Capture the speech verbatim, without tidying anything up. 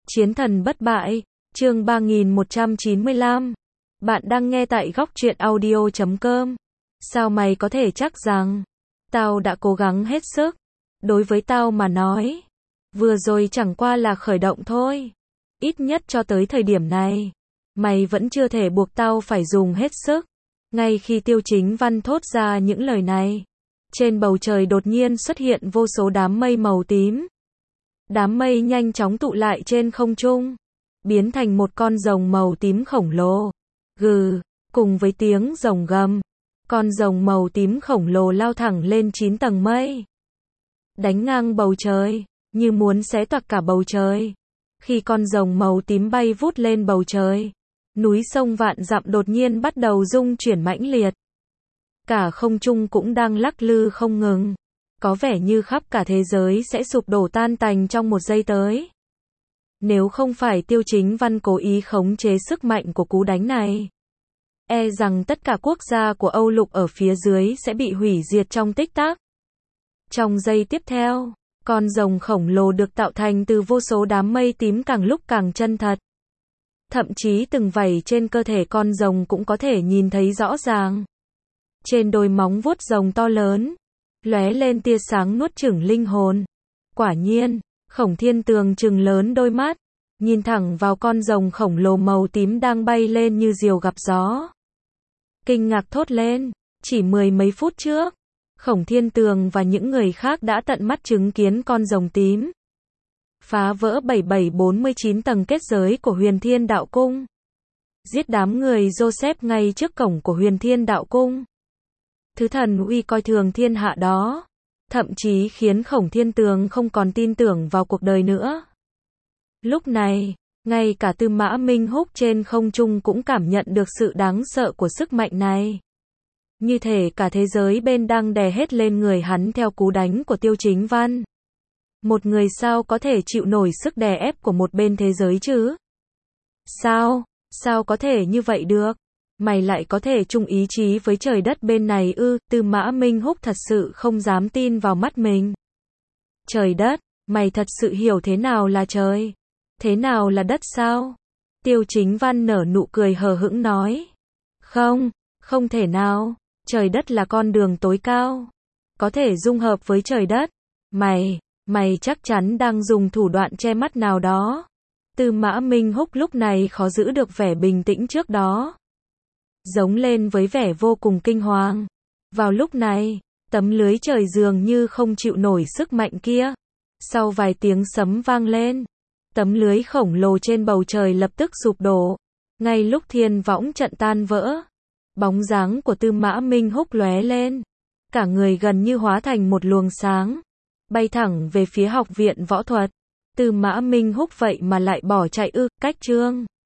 Chiến thần bất bại, chương ba nghìn một trăm chín mươi lăm. Bạn đang nghe tại góc truyện audio chấm com. Sao mày có thể chắc rằng, tao đã cố gắng hết sức. Đối với tao mà nói, vừa rồi chẳng qua là khởi động thôi. Ít nhất cho tới thời điểm này, mày vẫn chưa thể buộc tao phải dùng hết sức. Ngay khi Tiêu Chính Văn thốt ra những lời này, trên bầu trời đột nhiên xuất hiện vô số đám mây màu tím. Đám mây nhanh chóng tụ lại trên không trung, biến thành một con rồng màu tím khổng lồ. Gừ, cùng với tiếng rồng gầm, con rồng màu tím khổng lồ lao thẳng lên chín tầng mây, đánh ngang bầu trời, như muốn xé toạc cả bầu trời. Khi con rồng màu tím bay vút lên bầu trời, núi sông vạn dặm đột nhiên bắt đầu rung chuyển mãnh liệt. Cả không trung cũng đang lắc lư không ngừng. Có vẻ như khắp cả thế giới sẽ sụp đổ tan tành trong một giây tới. Nếu không phải Tiêu Chính Văn cố ý khống chế sức mạnh của cú đánh này, e rằng tất cả quốc gia của Âu Lục ở phía dưới sẽ bị hủy diệt trong tích tắc. Trong giây tiếp theo, con rồng khổng lồ được tạo thành từ vô số đám mây tím càng lúc càng chân thật. Thậm chí từng vảy trên cơ thể con rồng cũng có thể nhìn thấy rõ ràng. Trên đôi móng vuốt rồng to lớn, lóe lên tia sáng nuốt chửng linh hồn. Quả nhiên, Khổng Thiên Tường trừng lớn đôi mắt, nhìn thẳng vào con rồng khổng lồ màu tím đang bay lên như diều gặp gió. Kinh ngạc thốt lên, chỉ mười mấy phút trước, Khổng Thiên Tường và những người khác đã tận mắt chứng kiến con rồng tím phá vỡ bảy bảy bốn mươi chín tầng kết giới của Huyền Thiên Đạo Cung, giết đám người Joseph ngay trước cổng của Huyền Thiên Đạo Cung. Thứ thần uy coi thường thiên hạ đó, thậm chí khiến Khổng Thiên Tường không còn tin tưởng vào cuộc đời nữa. Lúc này, ngay cả Tư Mã Minh Húc trên không trung cũng cảm nhận được sự đáng sợ của sức mạnh này. Như thể cả thế giới bên đang đè hết lên người hắn theo cú đánh của Tiêu Chính Văn. Một người sao có thể chịu nổi sức đè ép của một bên thế giới chứ? Sao? Sao có thể như vậy được? Mày lại có thể chung ý chí với trời đất bên này ư? Tư Mã Minh Húc thật sự không dám tin vào mắt mình. Trời đất, mày thật sự hiểu thế nào là trời? Thế nào là đất sao? Tiêu Chính Văn nở nụ cười hờ hững nói. Không, không thể nào. Trời đất là con đường tối cao, có thể dung hợp với trời đất. Mày, mày chắc chắn đang dùng thủ đoạn che mắt nào đó. Tư Mã Minh Húc lúc này khó giữ được vẻ bình tĩnh trước đó, giống lên với vẻ vô cùng kinh hoàng. Vào lúc này, tấm lưới trời dường như không chịu nổi sức mạnh kia. Sau vài tiếng sấm vang lên, tấm lưới khổng lồ trên bầu trời lập tức sụp đổ. Ngay lúc thiên võng trận tan vỡ, bóng dáng của Tư Mã Minh Húc lóe lên, cả người gần như hóa thành một luồng sáng, bay thẳng về phía học viện võ thuật. Tư Mã Minh Húc vậy mà lại bỏ chạy ư? Cách chương